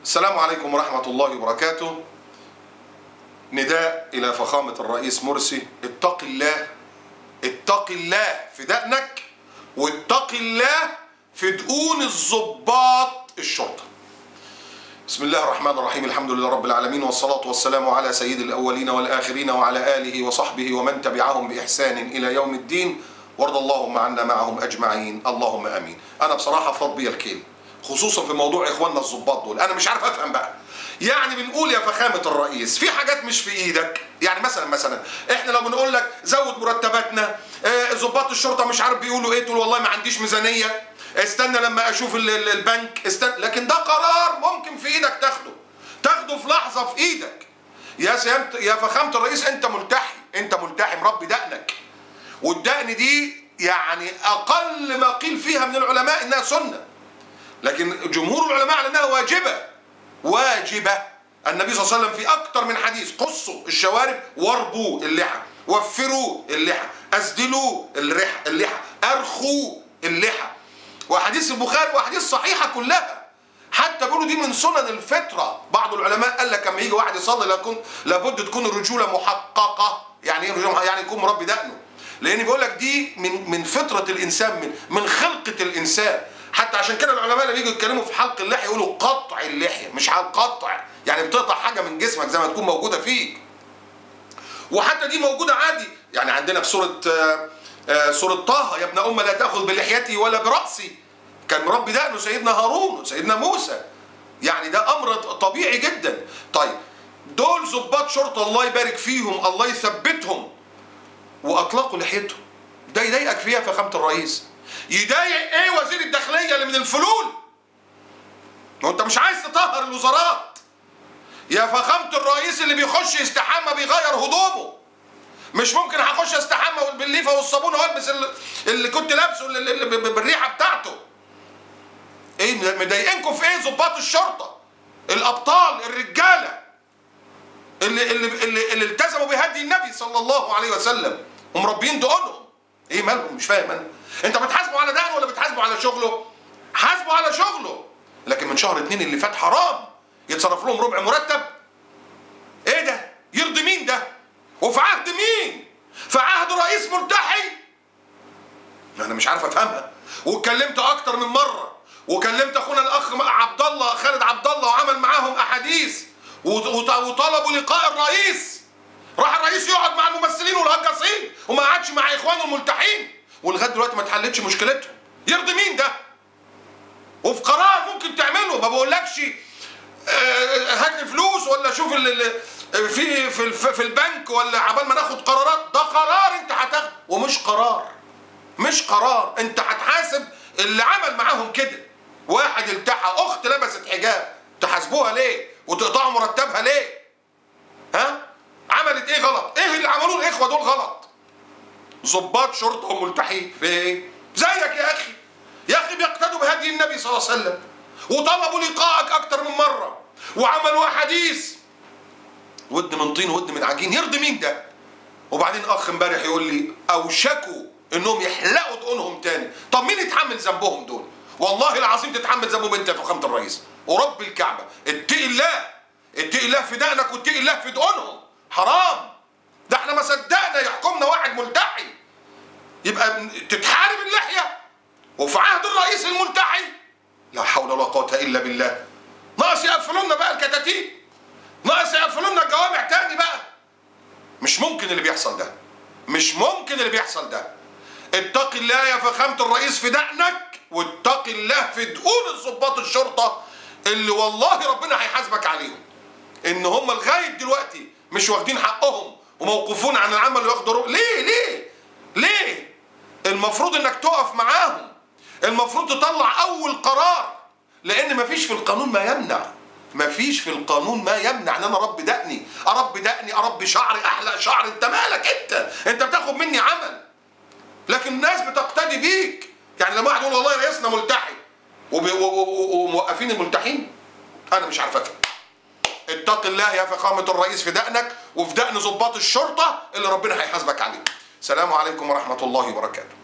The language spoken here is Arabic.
السلام عليكم ورحمة الله وبركاته. نداء إلى فخامة الرئيس مرسي: اتق الله، اتق الله في دقنك، واتق الله في دقون الضباط الشرطة. بسم الله الرحمن الرحيم، الحمد لله رب العالمين، والصلاة والسلام على سيد الأولين والآخرين وعلى آله وصحبه ومن تبعهم بإحسان إلى يوم الدين، وارض اللهم عنا معهم أجمعين، اللهم آمين. أنا بصراحة فاض بيا الكيل، خصوصا في موضوع إخواننا الضباط دول. أنا مش عارف أفهم بقى، يعني بنقول يا فخامة الرئيس في حاجات مش في إيدك، يعني مثلا إحنا لو بنقول لك زود مرتباتنا، ضباط الشرطة مش عارف بيقولوا إيه، تقول والله ما عنديش ميزانية، استنى لما أشوف البنك، استنى. لكن ده قرار ممكن في إيدك تاخده في لحظة في إيدك. يا فخامة الرئيس، أنت ملتحي مربي دقنك، والدقن دي يعني أقل ما قيل فيها من العلماء إنها سنة، لكن جمهور العلماء على انها واجبه. النبي صلى الله عليه وسلم في اكتر من حديث: قصوا الشوارب، واربوا اللحى، وفروا اللحى، اسدلوا اللحى، ارخوا اللحى. واحاديث البخاري واحاديث صحيحه كلها، حتى بيقولوا دي من سنن الفطره. بعض العلماء قال لك لما يجي واحد يصلي لابد تكون الرجوله محققه. يعني ايه رجوله؟ يعني يكون مربي دقنه، لان بيقول لك دي من فطره الانسان، من خلقه الانسان. حتى عشان كده العلماء اللي بييجوا يتكلموا في حلق اللحيه يقولوا قطع اللحيه، مش قطع يعني بتقطع حاجه من جسمك زي ما تكون موجوده فيك. وحتى دي موجوده عادي، يعني عندنا في سوره طه: يا ابن لا تاخذ بلحيتي ولا براسي. كان مربي دقنه سيدنا هارون وسيدنا موسى، يعني ده امر طبيعي جدا. طيب دول ضباط شرطه الله يبارك فيهم، الله يثبتهم، واطلقوا لحيتهم. ده يضايقك فيها فخامه الرئيس؟ يضايق ايه وزير الداخليه اللي من الفلول؟ ما انت مش عايز تطهر الوزارات. يا فخامه الرئيس، اللي بيخش يستحمى بيغير هدومه. مش ممكن هخش استحمى بالليفه والصابونه والبس اللي كنت لابسه بالريحه بتاعته. ايه مضايقينكم في ايه؟ ضباط الشرطه الابطال الرجاله اللي التزموا بهدي النبي صلى الله عليه وسلم ومربيين دقنهم. ايه مالهم؟ مش فاهم انا. انت بتحاسبه على دقنه ولا بتحاسبه على شغله؟ حاسبه على شغله. لكن من شهر 2 اللي فات حرام يتصرف لهم ربع مرتب. ايه ده؟ يرضي مين ده؟ وفي عهد مين؟ في عهد رئيس ملتحي؟ انا مش عارف افهمها. واتكلمت اكتر من مره، وكلمت اخونا الاخ عبد الله خالد عبد الله، وعمل معاهم احاديث وطلبوا لقاء الرئيس. راح الرئيس يقعد مع الممثلين والهجاصين وما قعدش مع اخوانه الملتحين، ولغايه دلوقتي ما اتحلتش مشكلتهم. يرضي مين ده؟ وفي قرار ممكن تعمله، ما بقولكش هات لي فلوس ولا شوف في البنك ولا عبال ما ناخد قرارات. ده قرار انت هتاخده، ومش قرار انت هتحاسب اللي عمل معاهم كده. واحد التحى اخت لبست حجاب، تحاسبوها ليه؟ وتقطعوا مرتبها ليه؟ ها؟ عملت ايه غلط؟ ايه اللي عملوه الاخوه دول غلط؟ ضباط شرطه وملتحي في ايه؟ زيك يا اخي بيقتدوا بهدي النبي صلى الله عليه وسلم، وطلبوا لقائك اكتر من مره، وعملوا احاديث. ود من طين ود من عجين. يرضي مين ده؟ وبعدين اخ امبارح يقول لي اوشكوا انهم يحلقوا دقونهم تاني. طب مين يتحمل ذنبهم دول؟ والله العظيم تتحمل ذنبهم انت يا فخامه الرئيس، ورب الكعبه اتق الله في دقنك، واتق الله في دقونهم. حرام. ده احنا ما صدقنا يحكمنا واحد ملتحي يبقى تتحارب اللحيه وفي عهد الرئيس الملتحي. لا حول ولا قوه الا بالله. ناقص يقفلوا لنا بقى الكتاتيب، ناقص يقفلوا لنا الجوامع تاني بقى. مش ممكن اللي بيحصل ده. اتق الله يا فخامه الرئيس في دقنك، واتق الله في دقون الضباط الشرطه اللي والله ربنا هيحاسبك عليهم، ان هم لغايه دلوقتي مش واخدين حقهم وموقوفون عن العمل وياخدوا. ليه؟ المفروض انك تقف معاهم، المفروض تطلع اول قرار، لان مفيش في القانون ما يمنع ان انا اربي دقني، اربي شعري، احلق شعري. انت مالك؟ انت بتاخد مني عمل، لكن الناس بتقتدي بيك. يعني لما واحد يقول والله رئيسنا ملتحي وموقفين الملتحين، انا مش عارف افهم. اتق الله يا فخامة الرئيس في دقنك وفي دقن ضباط الشرطة اللي ربنا هيحاسبك عليه. السلام عليكم ورحمة الله وبركاته.